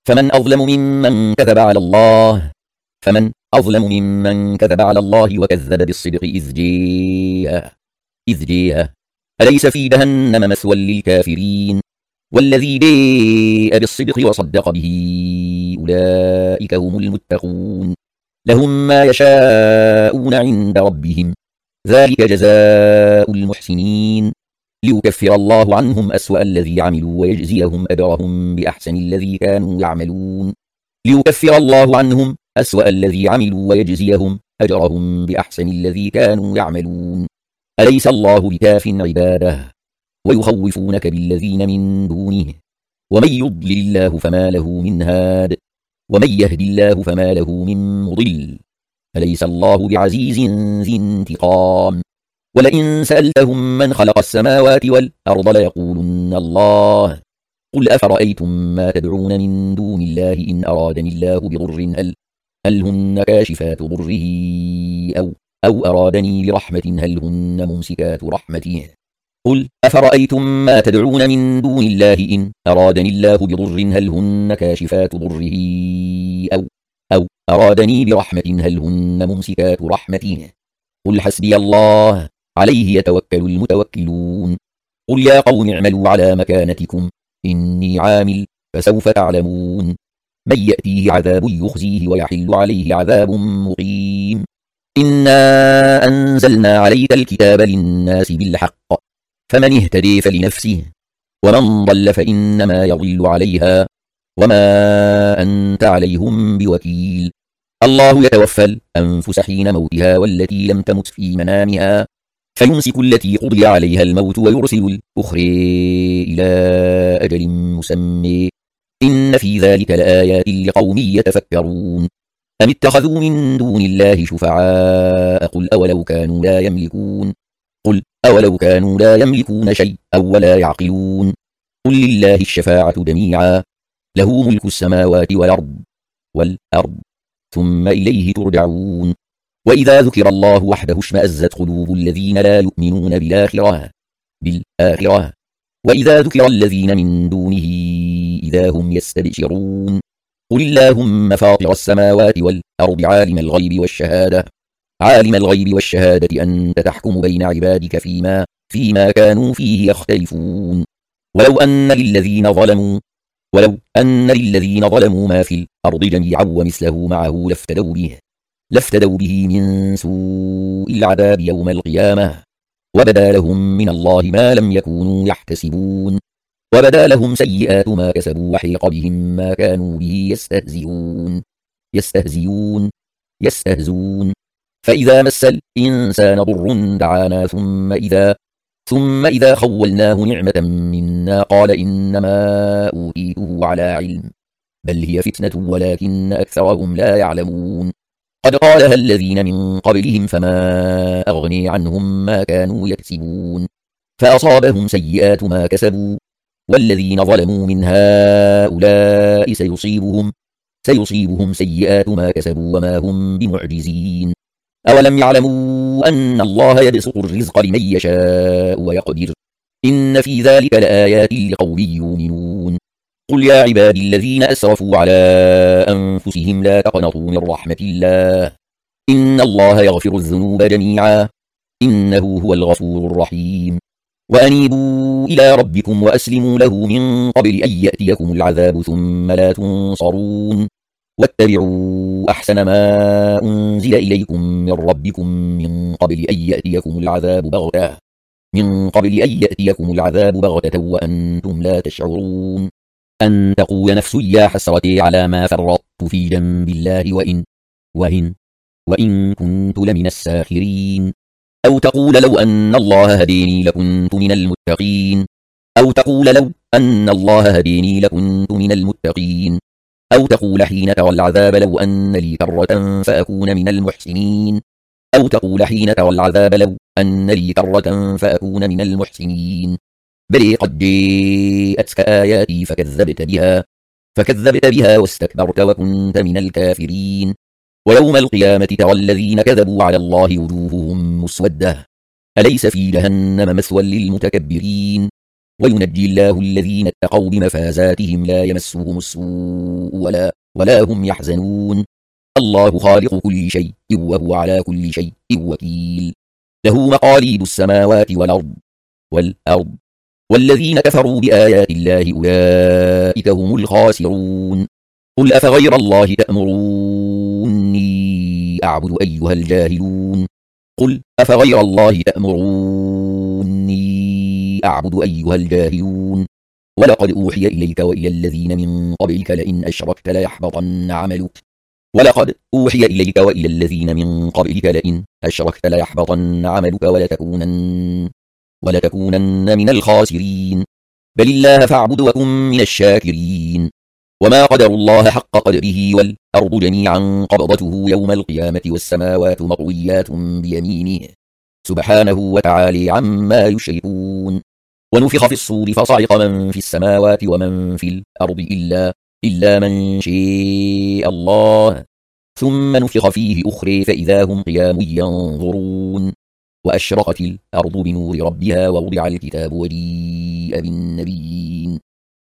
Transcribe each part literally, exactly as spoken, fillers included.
فمن أظلم ممن كذب على الله فمن أظلم ممن كذب على الله وكذب بالصدق إذ جاءه إذ جاءه أليس في جهنم مثوى للكافرين والذي جاء بالصدق وصدق به أولئك هم المتقون لهم ما يشاءون عند ربهم ذلك جزاء المحسنين ليكفر الله عنهم أسوأ الذي عملوا ويجزيهم أجرهم بأحسن الذي كانوا يعملون ليكفر الله عنهم أسوأ الذي عملوا ويجزيهم أجرهم بأحسن الذي كانوا يعملون أليس الله بكاف عباده ويخوفونك بالذين من دونه ومن يضلل الله فما له من هاد ومن يهد الله فما له من مضل أليس الله بعزيز ذي انتقام ولئن سألتهم من خلق السماوات والأرض ليقولن الله قل أفرأيتم ما تدعون من دون الله إن أرادني الله بضر هل هل هن كاشفات ضره أو أو أرادني برحمة هل هن ممسكات رحمته قل أفرأيتم ما تدعون من دون الله إن أرادني الله بضر هل هن كاشفات ضره أو أو أرادني برحمة هل هن ممسكات رحمته قل حسبي الله عليه يتوكل المتوكلون قل يا قوم اعملوا على مكانتكم إني عامل فسوف تعلمون من يأتيه عذاب يخزيه ويحل عليه عذاب مقيم إنا أنزلنا عليك الكتاب للناس بالحق فمن اهتدي فلنفسه ومن ضل فإنما يضل عليها وما أنت عليهم بوكيل الله يتوفى الأنفس حين موتها والتي لم تمت في منامها فيمسك التي قضي عليها الموت ويرسل الأخرى إلى أجل مسمى إن في ذلك لآيات لقوم يتفكرون أم اتخذوا من دون الله شفعاء قل أولو كانوا لا يملكون قل أولو كانوا لا يملكون شيئا ولا يعقلون قل لله الشفاعة جميعا له ملك السماوات والأرض والأرض ثم إليه ترجعون وإذا ذكر الله وحده اشمأزت قلوب الذين لا يؤمنون بالآخرة بالآخرة وإذا ذكر الذين من دونه إذا هم يستبشرون قل اللهم فاطر السماوات والأرض عالم الغيب والشهادة عالم الغيب والشهادة أنت تحكم بين عبادك فيما فيما كانوا فيه يختلفون ولو أن للذين ظلموا ولو أن للذين ظلموا ما في الأرض جميعا ومثله معه لافتدوا به لافتدوا به من سوء العذاب يوم القيامة وبدا لهم من الله ما لم يكونوا يحتسبون وبدا لهم سيئات ما كسبوا وحيق بهم ما كانوا به يستهزئون يستهزئون يستهزون فإذا مس الإنسان ضر دعانا ثم إذا ثم إذا خولناه نعمة منا قال إنما أوتيته على علم بل هي فتنة ولكن أكثرهم لا يعلمون قد قالها الذين من قبلهم فما أغني عنهم ما كانوا يكسبون فأصابهم سيئات ما كسبوا والذين ظلموا من هؤلاء سيصيبهم سيصيبهم سيئات ما كسبوا وما هم بمعجزين أولم يعلموا أن الله يبسط الرزق لمن يشاء ويقدر إن في ذلك لآيات لقوم يؤمنون قل يا عبادي الذين أسرفوا على أنفسهم لا تقنطوا من رحمة الله إن الله يغفر الذنوب جميعا إنه هو الغفور الرحيم وأنيبوا إلى ربكم وأسلموا له من قبل أن يأتيكم العذاب ثم لا تنصرون واتبعوا أحسن ما أنزل إليكم من ربكم من قبل أن يأتيكم العذاب بغتة من قبل أن يأتيكم العذاب بغتة وأنتم لا تشعرون أن تقول نفس يا حسرتي على ما فرطت في جنب الله وإن وإن وإن كنت لمن الساخرين أو تقول لو أن الله هديني لكنت من المتقين أو تقول لو أن الله هديني لكنت من المتقين أو تقول حين ترى العذاب لو أن لي كرة فأكون من المحسنين أو تقول حين ترى العذاب لو أن لي كرة فأكون من المحسنين بل قد جاءتك آياتي فكذبت بها فكذبت بها واستكبرت وكنت من الكافرين ويوم القيامة ترى الذين كذبوا على الله وجوههم مسودة أليس في جهنم مثوى للمتكبرين وينجي الله الذين اتقوا بمفازاتهم لا يمسهم السوء ولا, ولا هم يحزنون. الله خالق كل شيء وهو على كل شيء وكيل. له مقاليد السماوات والأرض والأرض والذين كفروا بآيات الله أولئك هم الخاسرون. قل أفغير الله تأمروني أعبد أيها الجاهلون. قل أفغير الله تأمروني أعبد أيها الجاهلون. ولقد أوحي إليك وإلى الذين من قبلك لئن أشركت ليحبطن عملك ولقد أوحي إليك وإلى الذين من قبلك لئن أشركت ليحبطن عملك ولتكونن ولتكونن من الخاسرين. بل الله فاعبد وكن من الشاكرين. وما قدر الله حق قدره والأرض جميعا قبضته يوم القيامة والسماوات مطويات بيمينه سبحانه وتعالى عما يشركون. ونفخ في الصور فصعق من في السماوات ومن في الأرض إلا, إلا من شاء الله ثم نفخ فيه أخرى فإذا هم قيام ينظرون. وأشرقت الأرض بنور ربها ووضع الكتاب وجيء بالنبيين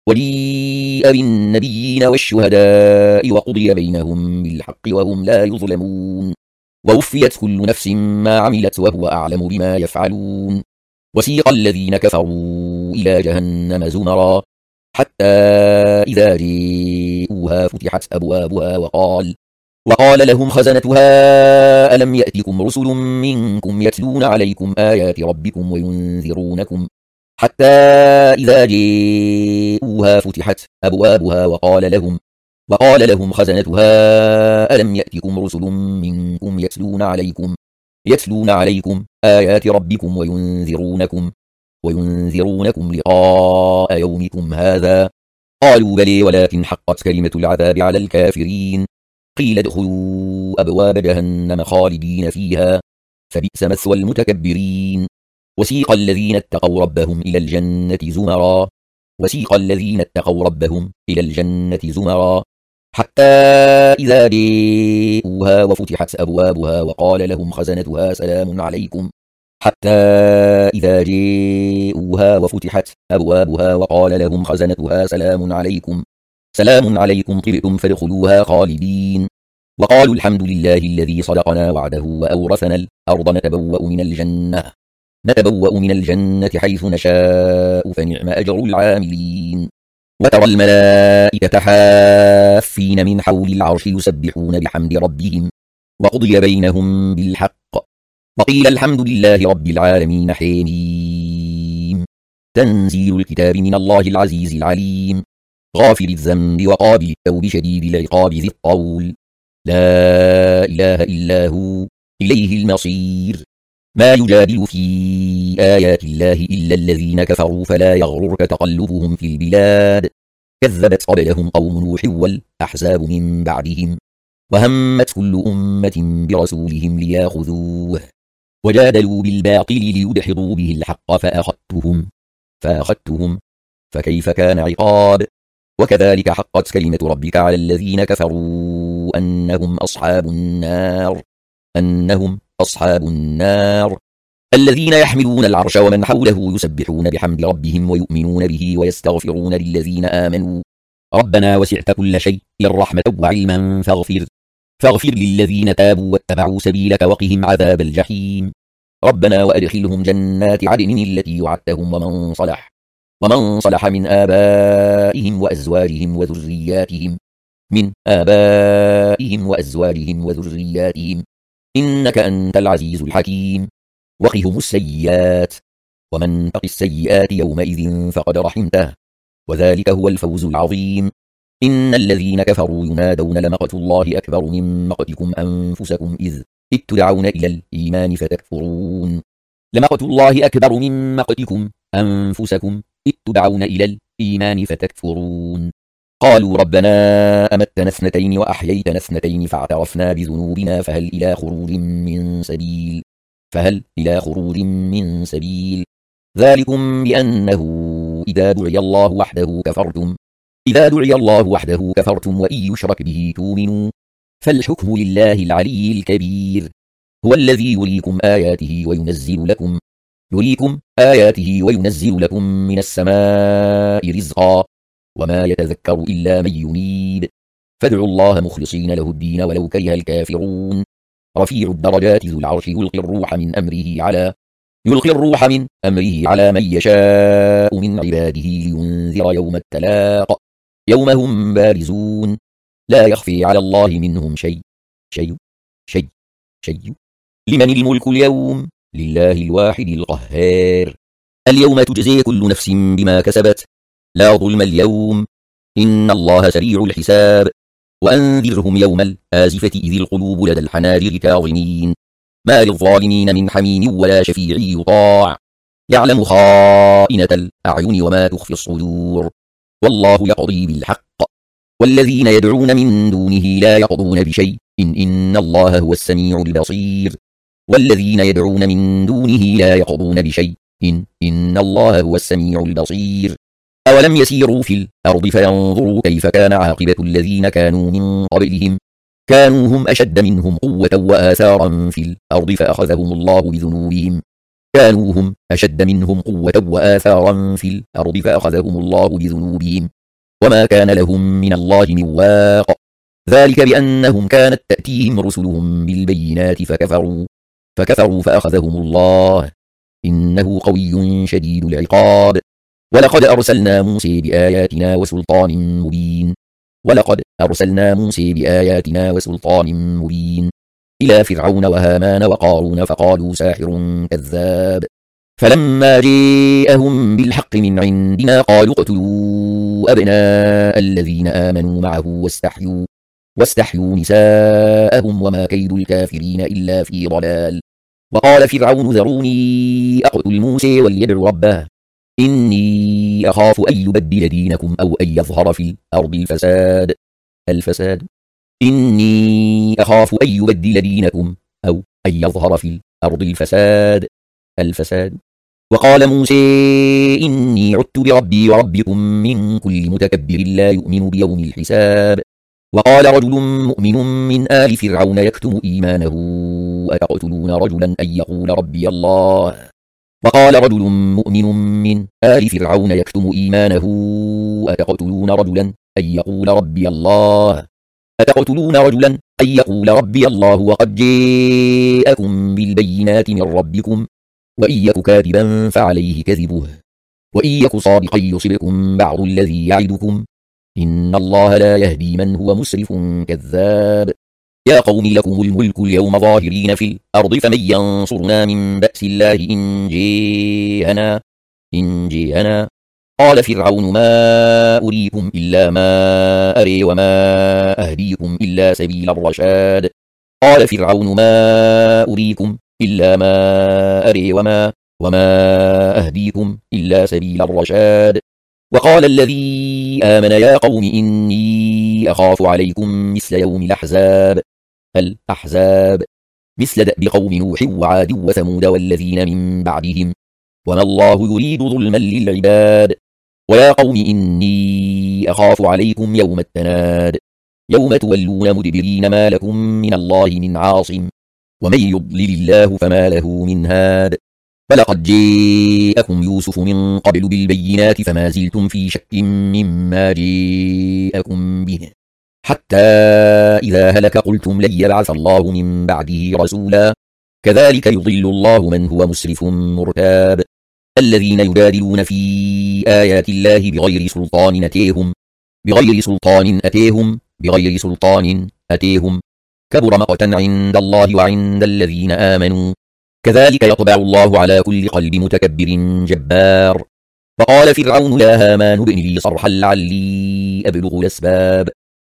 وجيء بالنبيين والشهداء وقضي بينهم بالحق وهم لا يظلمون. ووفيت كل نفس ما عملت وهو أعلم بما يفعلون. وسيق الذين كفروا إلى جهنم زمرا حتى إذا جاءوها فتحت أبوابها وقال وقال لهم خزنتها ألم يأتكم رسل منكم يتلون عليكم آيات ربكم وينذرونكم حتى إذا جاءوها فتحت أبوابها وقال لهم وقال لهم خزنتها ألم يأتكم رسل منكم يتلون عليكم يتلون عليكم آيات ربكم وينذرونكم وينذرونكم لقاء يومكم هذا قالوا بلى ولكن حقت كلمة العذاب على الكافرين. قيل ادخلوا أبواب جهنم خالدين فيها فبئس مثوى المتكبرين. وسيق الذين اتقوا ربهم إلى الجنة زمرا وسيق الذين اتقوا ربهم إلى الجنة زمرا حتى إذا جاءوها وفتحت أبوابها وقال لهم خزنتها سلام عليكم حتى إذا جاءوها وفتحت أبوابها وقال لهم خزنتها سلام عليكم سلام عليكم طبتم فادخلوها خالدين. وقالوا الحمد لله الذي صدقنا وعده وأورثنا الأرض نتبوأ من الجنة نتبوأ من الجنة حيث نشاء فنعم أجر العاملين. وترى الملائكة حافين من حول العرش يسبحون بحمد ربهم وقضي بينهم بالحق وقيل الحمد لله رب العالمين. حميم تنزيل الكتاب من الله العزيز العليم غافر الذنب وقابل التوب شديد العقاب ذي الطول لا إله إلا هو إليه المصير. ما يجادل في آيات الله إلا الذين كفروا فلا يغررك تقلبهم في البلاد كذبت قبلهم قوم نوح والأحزاب من بعدهم وهمت كل أمة برسولهم ليأخذوه وجادلوا بالباطل ليدحضوا به الحق فأخذتهم فأخذتهم فكيف كان عقاب. وكذلك حقت كلمة ربك على الذين كفروا أنهم أصحاب النار أنهم أصحاب النار الذين يحملون العرش ومن حوله يسبحون بحمد ربهم ويؤمنون به ويستغفرون للذين آمنوا ربنا وسعت كل شيء رحمة وعلما فاغفر فاغفر للذين تابوا واتبعوا سبيلك وقهم عذاب الجحيم. ربنا وأدخلهم جنات عدن التي وعدتهم ومن صلح ومن صلح من آبائهم وأزواجهم وذرياتهم من آبائهم وأزواجهم وذرياتهم إنك أنت العزيز الحكيم. وقهم السيئات ومن تق السيئات يومئذ فقد رحمته وذلك هو الفوز العظيم. إن الذين كفروا ينادون لمقت الله أكبر من مقتكم أنفسكم إذ إذ تدعون إلى الإيمان فتكفرون لمقت الله أكبر من مقتكم أنفسكم إذ تدعون إلى الإيمان فتكفرون. قالوا ربنا أمتنا اثنتين وأحييتنا اثنتين فاعترفنا بذنوبنا فهل إلى خروج من سبيل فهل إلى خروج من سبيل ذلكم بأنه إذا دعي الله وحده كفرتم إذا دعي الله وحده كفرتم وإن يشرك به تؤمنوا فالحكم لله العلي الكبير. هو الذي يريكم آياته وينزل لكم يريكم آياته وينزل لكم من السماء رزقا وما يتذكر إلا من ينيب فادعوا الله مخلصين له الدين ولو كره الكافرون رفيع الدرجات ذو العرش يلقي الروح من أمره على يلقي الروح من أمره على من يشاء من عباده لينذر يوم التلاق يوم هم بارزون لا يخفي على الله منهم شيء شيء شيء شيء لمن الملك اليوم لله الواحد القهار اليوم تجزي كل نفس بما كسبت لا ظلم اليوم إن الله سريع الحساب وأنذرهم يوم الآزفة إذ القلوب لدى الحناجر كاظمين ما للظالمين من حميم ولا شفيع يطاع يعلم خائنة الأعين وما تخفي الصدور والله يقضي بالحق والذين يدعون من دونه لا يقضون بشيء إن, إن الله هو السميع البصير والذين يدعون من دونه لا يقضون بشيء إن, إن الله هو السميع البصير أولم يسيروا في الأرض فينظروا كيف كان عاقبة الذين كانوا من قبلهم كانوا هم أشد منهم قوة وآثارا في الأرض فأخذهم الله بذنوبهم كانوا هم أشد منهم قوة وآثارا في الأرض فأخذهم الله بذنوبهم وما كان لهم من الله من واق ذلك بأنهم كانت تأتيهم رسلهم بالبينات فكفروا فكفروا فأخذهم الله إنه قوي شديد العقاب ولقد أرسلنا موسى بآياتنا وسلطان مبين ولقد أرسلنا موسى بآياتنا وسلطان مبين إلى فرعون وهامان وقارون فقالوا ساحر كذاب فلما جاءهم بالحق من عندنا قالوا اقتلوا أبناء الذين آمنوا معه واستحيوا واستحيوا نساءهم وما كيد الكافرين إلا في ضلال وقال فرعون ذروني أقتل موسى وليدع ربه إني أخاف أن يبدل دينكم أو أن يظهر في الأرض الفساد الفساد إني أخاف أن يبدل دينكم أو أن يظهر في الأرض الفساد الفساد وقال موسى إني عدت بربي وربكم من كل متكبر لا يؤمن بيوم الحساب وقال رجل مؤمن من آل فرعون يكتم إيمانه أتقتلون رجلا أن يقول ربي الله وقال رجل مؤمن من آل فرعون يكتم إيمانه أتقتلون رجلا أن يقول ربي الله أتقتلون رجلا أن يقول ربي الله وقد جاءكم بالبينات من ربكم وإن يك كاذبا فعليه كذبه وإن يك صادقا يصبكم بعض الذي يعدكم إن الله لا يهدي من هو مسرف كذاب يا قوم لكم الملك اليوم ظاهرين في الأرض فمن ينصرنا من بأس الله إن جاءنا إن جاءنا قال فرعون ما أريكم إلا ما أري وما أهديكم إلا سبيل الرشاد قال فرعون ما أريكم إلا ما أري وما وما أهديكم إلا سبيل الرشاد وقال الذي آمن يا قوم إني أخاف عليكم مثل يوم الأحزاب الأحزاب مثل دأب قوم نوح وعاد وثمود والذين من بعدهم وما الله يريد ظلما للعباد ويا قوم إني أخاف عليكم يوم التناد يوم تولون مدبرين ما لكم من الله من عاصم ومن يضلل الله فما له من هاد فلقد جاءكم يوسف من قبل بالبينات فما زلتم في شك مما جاءكم به حتى إذا هلك قلتم لن يبعث الله من بعده رسولا كذلك يضل الله من هو مسرف مرتاب الذين يجادلون في آيات الله بغير سلطان أتيهم بغير سلطان أتيهم بغير سلطان أتيهم كبر مقتا عند الله وعند الذين آمنوا كذلك يطبع الله على كل قلب متكبر جبار فقال فرعون لا هامان ابن لي صرحا لعلي أبلغ الأسباب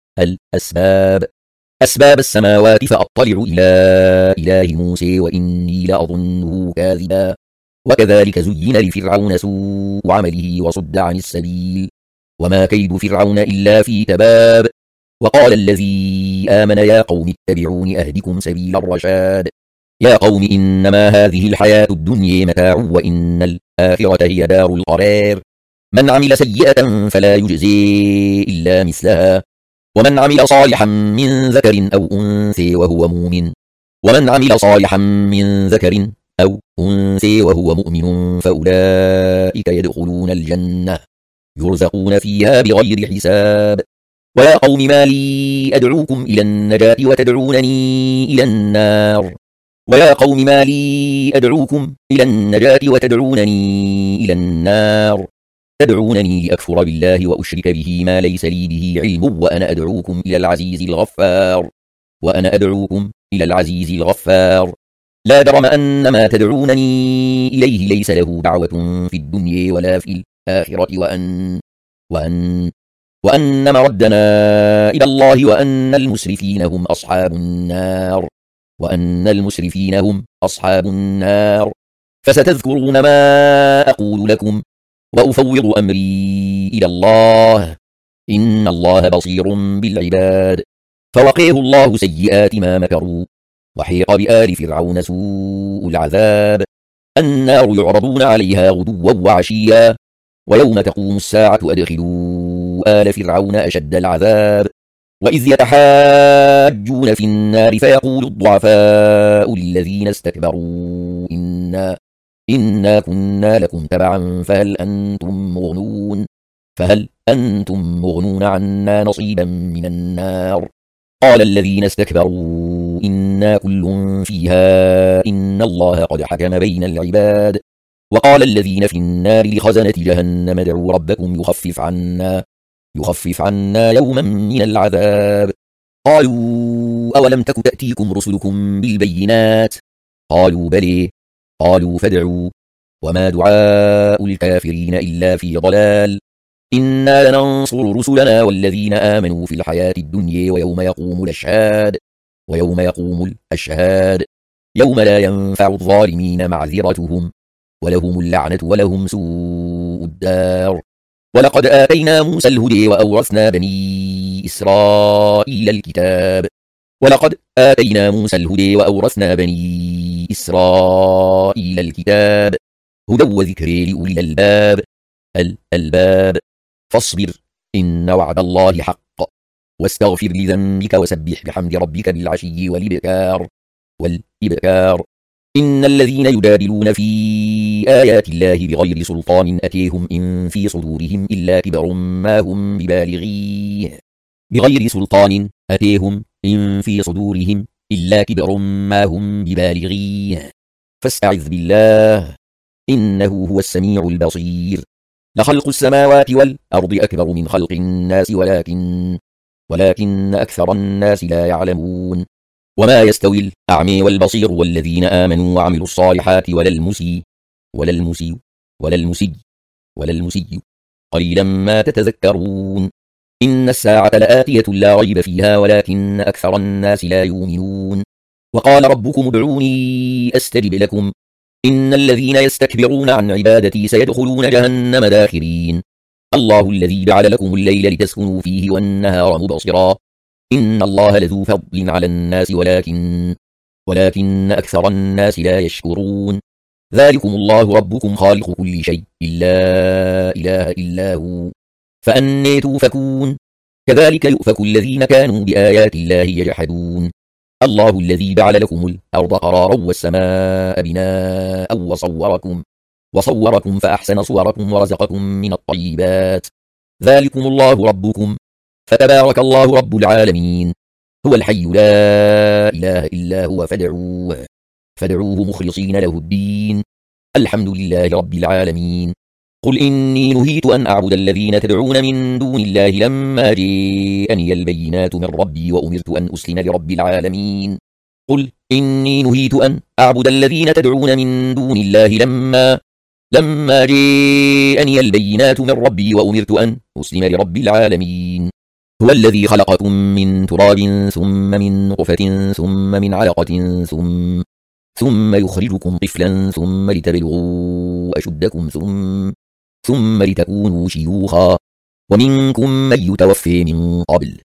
الأسباب أسباب السماوات فأطلع إلى إله موسى وإني لأظنه كاذبا وكذلك زين لفرعون سوء عمله وصد عن السبيل وما كيد فرعون إلا في تباب وقال الذي آمن يا قوم اتبعون أهدكم سبيل الرشاد يا قوم إنما هذه الحياة الدنيا متاع وإن الآخرة هي دار القرار من عمل سيئة فلا يجزي إلا مثلها ومن عمل صالحا من ذكر أو أنثى وهو مؤمن ومن عمل صالحا من ذكر أو أنثى وهو مؤمن فأولئك يدخلون الجنة يرزقون فيها بغير حساب. ويا قوم ما لي أدعوكم إلى النجاة وتدعونني إلى النار ويا قوم ما لي أدعوكم إلى النجاة وتدعونني إلى النار تدعونني لأكفر بالله وأشرك به ما ليس لي به علم وأنا أدعوكم إلى العزيز الغفار وأنا أدعوكم إلى العزيز الغفار. لا جرم أن ما تدعونني إليه ليس له دعوة في الدنيا ولا في الآخرة وأن وأن وأن مردنا إلى الله وأن المسرفين هم أصحاب النار وأن المسرفين هم أصحاب النار. فستذكرون ما أقول لكم وأفوض أمري إلى الله إن الله بصير بالعباد. فوقيه الله سيئات ما مكروا وحيق بآل فرعون سوء العذاب. النار يعرضون عليها غدوا وعشيا ويوم تقوم الساعة أدخلوا آل فرعون أشد العذاب. وإذ يتحاجون في النار فيقول الضعفاء للذين استكبروا إنا, إنا كنا لكم تبعا فهل أنتم مغنون فهل أنتم مغنون عنا نصيبا من النار. قال الذين استكبروا إنا كل فيها إن الله قد حكم بين العباد. وقال الذين في النار لخزنة جهنم ادعوا ربكم يخفف عنا يخفف عنا يوما من العذاب. قالوا أولم تك تأتيكم رسلكم بالبينات قالوا بلى قالوا فادعوا وما دعاء الكافرين إلا في ضلال. إنا لننصر رسلنا والذين آمنوا في الحياة الدنيا ويوم يقوم الأشهاد ويوم يقوم الأشهاد يوم لا ينفع الظالمين معذرتهم ولهم اللعنة ولهم سوء الدار. ولقد آتينا موسى الهدى وأورثنا بني إسرائيل الكتاب ولقد آتينا موسى الهدى وأورثنا بني إسرائيل الكتاب هدى وذكر لأولي الألباب الألباب. فاصبر إن وعد الله حق واستغفر لذنبك وسبح بحمد ربك بالعشي والإبكار والإبكار. إن الذين يجادلون في آيات الله بغير سلطان أتيهم إن في صدورهم إلا كبر ما هم ببالغيه بغير سلطان أتيهم إن في صدورهم إلا كبر ما هم ببالغيه فاستعذ بالله إنه هو السميع البصير. لخلق السماوات والأرض أكبر من خلق الناس ولكن ولكن أكثر الناس لا يعلمون. وما يستوي الأعمى والبصير والذين آمنوا وعملوا الصالحات ولا المسيء ولا المسيء ولا المسيء ولا المسيء قليلا ما تتذكرون. إن الساعة لآتية لا ريب فيها ولكن أكثر الناس لا يؤمنون. وقال ربكم ادعوني أستجب لكم إن الذين يستكبرون عن عبادتي سيدخلون جهنم داخرين. الله الذي جعل لكم الليل لتسكنوا فيه والنهار مبصرا إن الله لذو فضل على الناس ولكن ولكن أكثر الناس لا يشكرون. ذلكم الله ربكم خالق كل شيء لا إله إلا هو فأنى توفكون. كذلك يؤفك الذين كانوا بآيات الله يجحدون. الله الذي جعل لكم الأرض قرارا والسماء بناء وصوركم وصوركم فأحسن صوركم ورزقكم من الطيبات. ذلكم الله ربكم فتبارك الله رب العالمين. هو الحي لا إله إلا هو فادعوه فادعوه مخلصين له الدين الحمد لله رب العالمين. قل إني نهيت أن أعبد الذين تدعون من دون الله لما جاءني البينات من ربي وأمرت أن أسلم لرب العالمين. قل إني نهيت أن أعبد الذين تدعون من دون الله لما لما جاءني البينات من ربي وأمرت أن أسلم لرب العالمين. هو الذي خلقكم من تراب ثم من نطفة ثم من علقة ثم ثم يخرجكم طفلا ثم لتبلغوا أشدكم ثم ثم لتكونوا شيوخا ومنكم من يتوفي من قبل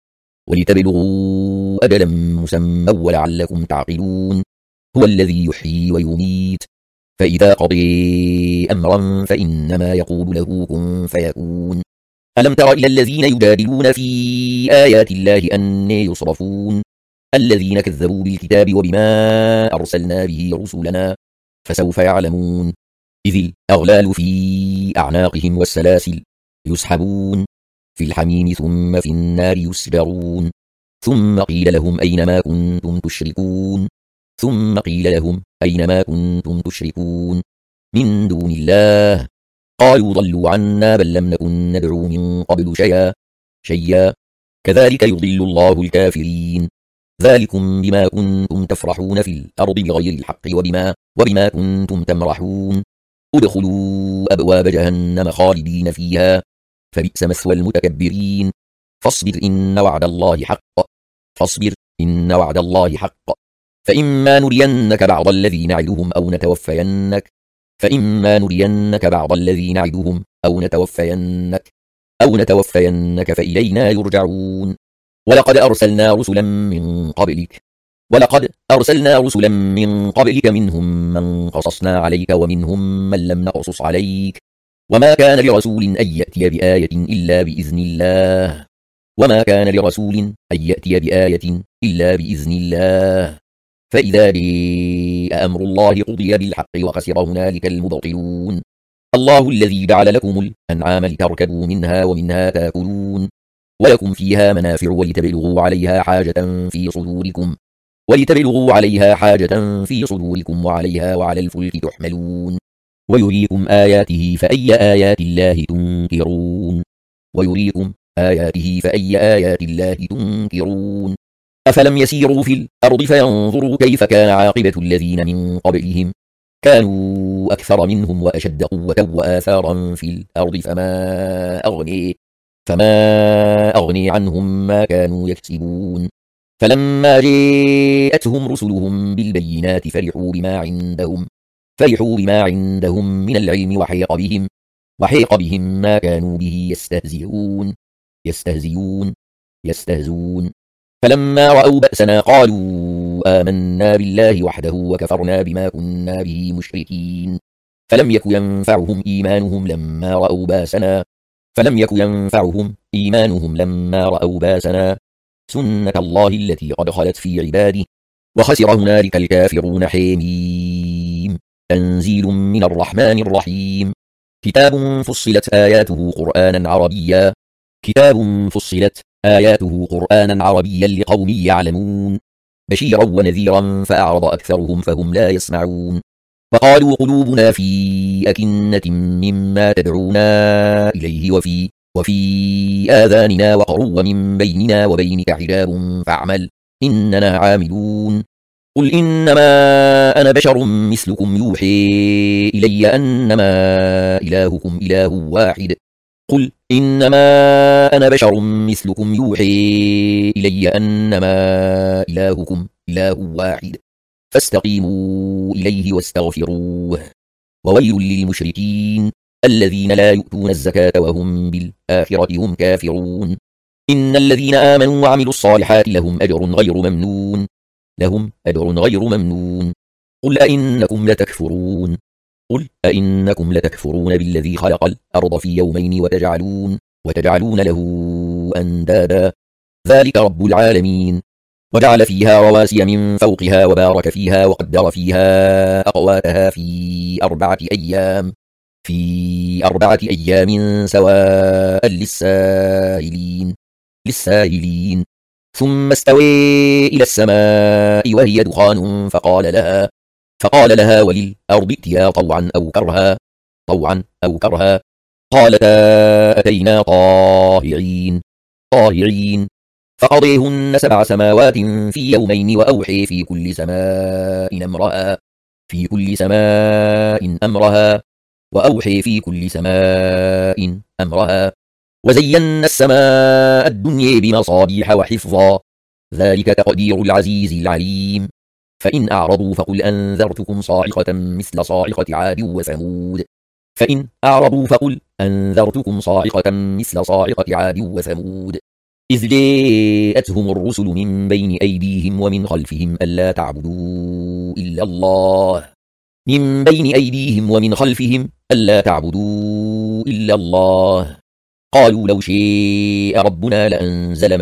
ولتبلغوا أجلا مسمى ولعلكم تعقلون. هو الذي يحيي ويميت فإذا قضي أمرا فإنما يقول له كن فيكون. ألم تر إلى الذين يجادلون في آيات الله أن يصرفون الذين كذبوا بالكتاب وبما أرسلنا به رسلنا فسوف يعلمون. إذ الأغلال في أعناقهم والسلاسل يسحبون في الحميم ثم في النار يسجرون ثم قيل لهم أين ما كنتم تشركون ثم قيل لهم أين ما كنتم تشركون من دون الله قالوا ضلوا عنا بل لم نكن ندعو من قبل شيئا شيئا كذلك يضل الله الكافرين ذلكم بما كنتم تفرحون في الأرض بغير الحق وبما, وبما كنتم تمرحون ادخلوا أبواب جهنم خالدين فيها فبئس مثوى المتكبرين فاصبر إن وعد الله حق فاصبر إن وعد الله حق فإما نرينك بعض الذي نعدهم أو نتوفينك فإما نرينك بعض الذي نعدهم أو نتوفينك أو نتوفينك فإلينا يرجعون ولقد أرسلنا رسلا من قبلك ولقد أرسلنا رسلا من قبلك منهم من قصصنا عليك ومنهم من لم نقصص عليك وما كان لرسول أن يأتي بآية إلا بإذن الله وما كان لرسول أن يأتي بآية إلا بإذن الله فإذا جاء أمر الله قضي بالحق وخسر هنالك المبطلون الله الذي جعل لكم الأنعام لتركبوا منها ومنها تأكلون ولكم فيها منافع ولتبلغوا عليها حاجة في صدوركم ولتبلغوا عليها حاجة في صدوركم وعليها وعلى الفلك تحملون ويريكم آياته فأي آيات الله تنكرون ويريكم آياته فأي آيات الله تنكرون أفلم يسيروا في الأرض فينظروا كيف كان عاقبة الذين من قبلهم كانوا أكثر منهم وأشد قوة وآثارا في الأرض فما أغني فما أغني عنهم ما كانوا يكسبون فلما جاءتهم رسلهم بالبينات فرحوا بما عندهم فرحوا بما عندهم من العلم وحيق بهم وحيق بهم ما كانوا به يستهزئون يستهزئون يستهزون فلما رأوا بأسنا قالوا آمنا بالله وحده وكفرنا بما كنا به مشركين فلم يك ينفعهم إيمانهم لما رأوا بأسنا فلم يك ينفعهم إيمانهم لما رأوا بأسنا سنة الله التي قد خلت في عباده وخسر هنالك الكافرون حميم تنزيل من الرحمن الرحيم كتاب فصلت آياته قرآنا عربيا كتاب فصلت آياته قرآنا عربيا لقوم يعلمون بشيرا ونذيرا فأعرض أكثرهم فهم لا يسمعون وقالوا قلوبنا في أكنة مما تدعونا إليه وفي وفي آذاننا وقر ومن بيننا وبينك حجاب فاعمل إننا عاملون قل إنما أنا بشر مثلكم يوحي إلي أنما إلهكم إله واحد قل إنما أنا بشر مثلكم يوحي إلي أنما إلهكم إله واحد فاستقيموا إليه واستغفروه وويل للمشركين الذين لا يؤتون الزكاة وهم بالآخرة هم كافرون إن الذين آمنوا وعملوا الصالحات لهم أجر غير ممنون لهم أجر غير ممنون قل أئنكم لتكفرون قل أئنكم لتكفرون بالذي خلق الأرض في يومين وتجعلون وتجعلون له أندادا ذلك رب العالمين وجعل فيها رواسي من فوقها وبارك فيها وقدر فيها أقواتها في أربعة أيام في أربعة أيام سواء للسائلين للسائلين ثم استوى إلى السماء وهي دخان فقال لها فقال لها وللأرض ائتيا طوعا أو كرها طوعا أو كرها قالتا أتينا طاهعين طاهعين فقضيهن سبع سماوات في يومين وأوحي في كل سماء أمرها في كل سماء أمرها وأوحي في كل سماء أمرها وزينا السماء الدنيا بمصابيح وحفظا ذلك تقدير العزيز العليم فإن أعرضوا فقل أنذرتكم صاعقة مثل صاعقة عاد وثمود فإن أعرضوا فقل أنذرتكم صاعقة مثل صاعقة عاد وثمود إذ جاءتهم الرسل من بين أيديهم ومن خلفهم ألا تعبدوا إلا الله من بين أيديهم ومن خلفهم ألا تعبدوا إلا الله قالوا لو شاء ربنا لأنزل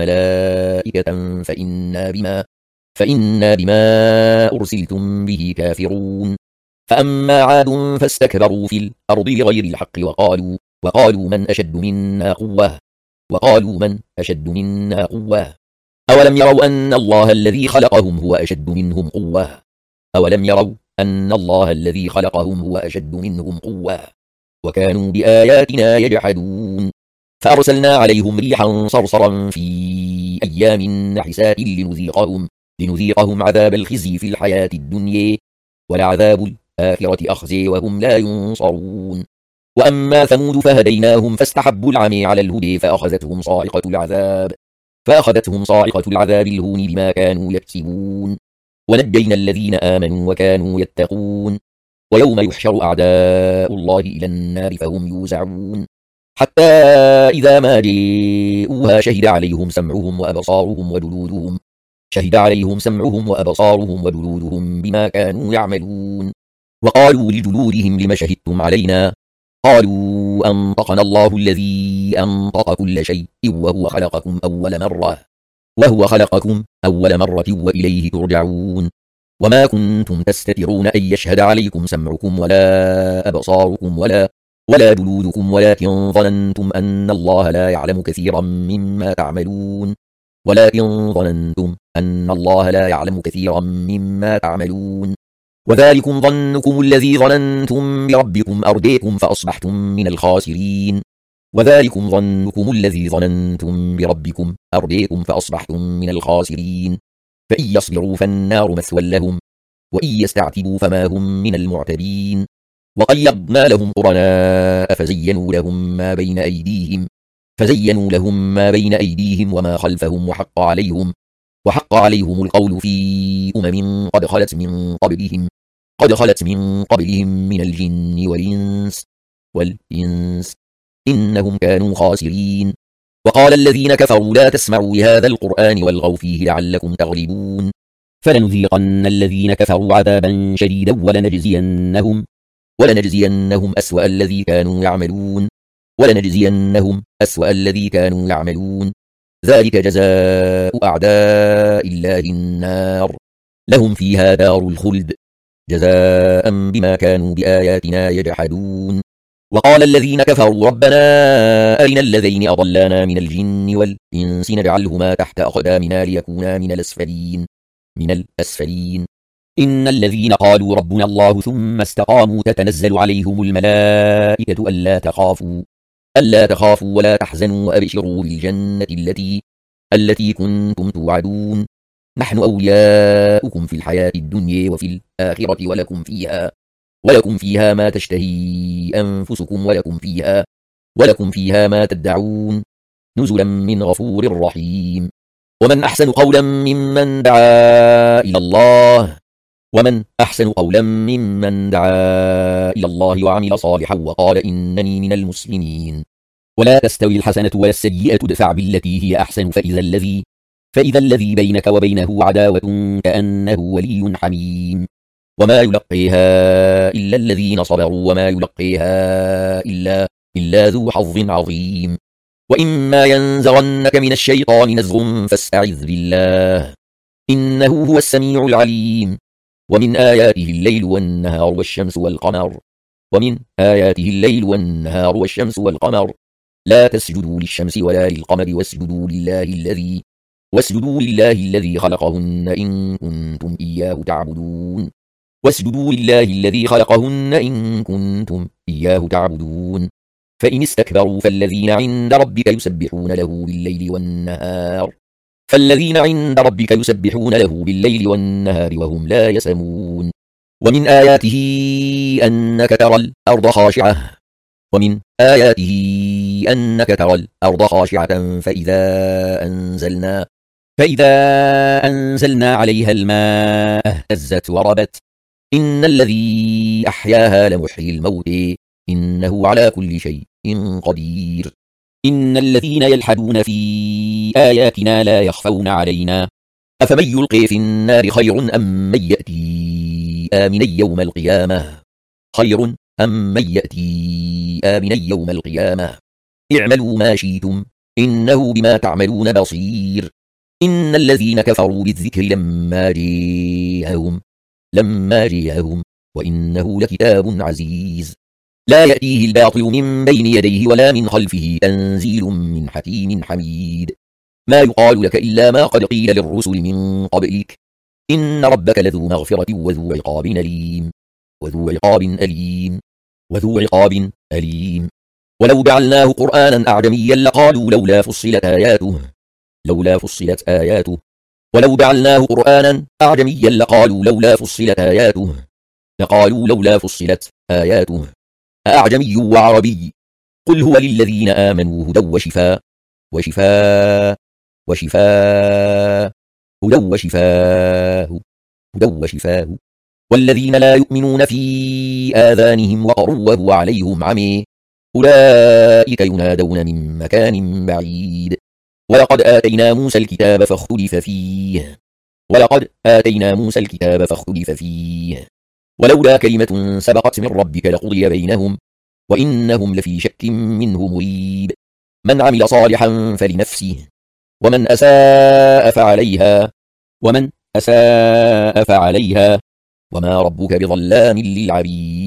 ملائكة فإنا بما فإنا بما أرسلتم به كافرون فأما عاد فاستكبروا في الأرض بغير الحق وقالوا وقالوا من أشد منا قوة وقالوا من أشد منا قوة أولم يروا أن الله الذي خلقهم هو أشد منهم قوة أولم يروا أن الله الذي خلقهم هو أشد منهم قوة وكانوا بآياتنا يجحدون فأرسلنا عليهم ريحا صرصرا في أيام نحسات لنذيقهم لنذيقهم عذاب الخزي في الحياة الدنيا ولعذاب الآخرة أخزي وهم لا ينصرون وأما ثمود فهديناهم فاستحبوا العمي على الهدي فأخذتهم صاعقة العذاب فأخذتهم صاعقة العذاب الهون بما كانوا يكسبون ونجينا الذين آمنوا وكانوا يتقون ويوم يحشر أعداء الله إلى النار فهم يوزعون حتى إذا ما جاءوها شهد عليهم سمعهم وأبصارهم وجلودهم شهد عليهم سمعهم وأبصارهم وجلودهم بما كانوا يعملون وقالوا لجلودهم لم شهدتم علينا قالوا أنطقنا الله الذي أنطق كل شيء وهو خلقكم أول مرة وهو خلقكم أول مرة وإليه ترجعون وما كنتم تستترون أن يشهد عليكم سمعكم ولا أبصاركم ولا ولا جلودكم ولكن ظننتم أن الله لا يعلم كثيرا مما تعملون ولكن ظننتم أن الله لا يعلم كثيرا مما تعملون وذلكم ظنكم الذي ظننتم بربكم أرديكم فأصبحتم من الخاسرين وذلكم ظنكم الذي ظننتم بربكم أرديكم فأصبحتم من الخاسرين فإن يصبروا فالنار مثوى لهم وإن يستعتبوا فما هم من المعتبين وقيضنا لهم قرناء فزينوا لهم ما بين أيديهم فزينوا لهم ما بين أيديهم وما خلفهم وحق عليهم وحق عليهم القول في أمم قد خلت من قبلهم قد خلت من قبلهم من الجن والإنس والإنس إنهم كانوا خاسرين وقال الذين كفروا لا تسمعوا لهذا القرآن والغوا فيه لعلكم تغلبون فلنذيقن الذين كفروا عذابا شديدا ولنجزينهم ولنجزينهم أسوأ الذي كانوا يعملون ولنجزينهم أسوأ الذي كانوا يعملون ذلك جزاء أعداء الله النار لهم فيها دار الخلد جزاء بما كانوا بآياتنا يجحدون وقال الذين كفروا ربنا أرنا الذين أضلانا من الجن والإنس نجعلهما تحت أقدامنا ليكونا من الأسفلين من الأسفلين إن الذين قالوا ربنا الله ثم استقاموا تتنزل عليهم الملائكة ألا تخافوا ألا تخافوا ولا تحزنوا وأبشروا بالجنة التي التي كنتم توعدون نحن أولياؤكم في الحياة الدنيا وفي الآخرة ولكم فيها ولكم فيها ما تشتهي أنفسكم ولكم فيها ولكم فيها ما تدعون نزلا من غفور رحيم ومن أحسن قولا ممن دعا إلى الله ومن أحسن قولا ممن دعا إلى الله وعمل صالحا وقال إنني من المسلمين ولا تستوي الحسنة ولا السيئة ادفع بالتي هي أحسن فإذا الذي فإذا الذي بينك وبينه عداوة كأنه ولي حميم وما يلقيها إلا الذين صبروا وما يلقيها إلا إلا ذو حظ عظيم وإما ينزغنك من الشيطان نزغ فاستعذ بالله إنه هو السميع العليم ومن آياته الليل والنهار والشمس والقمر ومن آياته الليل والنهار والشمس والقمر لا تسجدوا للشمس ولا للقمر واسجدوا لله الذي واسجدوا لله الذي خلقهن إن كنتم إياه تعبدون واسجدوا لله الذي خلقهن إن كنتم إياه تعبدون فإن استكبروا فالذين عند ربك يسبحون له بالليل والنهار فالذين عند ربك يسبحون له بالليل والنهار وهم لا يسمون ومن آياته أنك ترى الأرض خاشعة ومن آياته أنك ترى الأرض خاشعة فإذا أنزلنا فإذا أنزلنا عليها الماء اهتزت وربت إن الذي أحياها لمحيي الموت إنه على كل شيء قدير إن الذين يلحدون في آياتنا لا يخفون علينا أفمن يلقي في النار خير أم من يأتي آمنا يوم القيامة خير أم من يأتي آمنا يوم القيامة اعملوا ما شئتم إنه بما تعملون بصير إن الذين كفروا بالذكر لما جاءهم لما جاءهم وإنه لكتاب عزيز لا يأتيه الباطل من بين يديه ولا من خلفه، تنزيل من حكيم حميد. ما يقال لك إلا ما قد قيل للرسل من قبلك، إن ربك لذو مغفرة وذو عقاب أليم وذو عقاب أليم وذو عقاب أليم. ولو جعلناه قرآنا أعجميا لقالوا لولا فصلت آياته لولا فصلت آياته ولو جعلناه قرآنا أعجميا لقالوا لولا فصلت آياته لقالوا لولا فصلت آياته أعجمي وعربي قل هو للذين آمنوا هدى وشفاء وشفاء وشفاء هدى وشفاء هدى وشفاء والذين لا يؤمنون في آذانهم وقر وهو عليهم عمي أولئك ينادون من مكان بعيد. ولقد آتينا موسى الكتاب فاختلف فيه ولقد آتينا موسى الكتاب فاختلف فيه ولولا كلمة سبقت من ربك لقضي بينهم وإنهم لفي شك منه مريب. من عمل صالحا فلنفسه ومن أساء فعليها ومن أساء فعليها وما ربك بظلام للعبيد.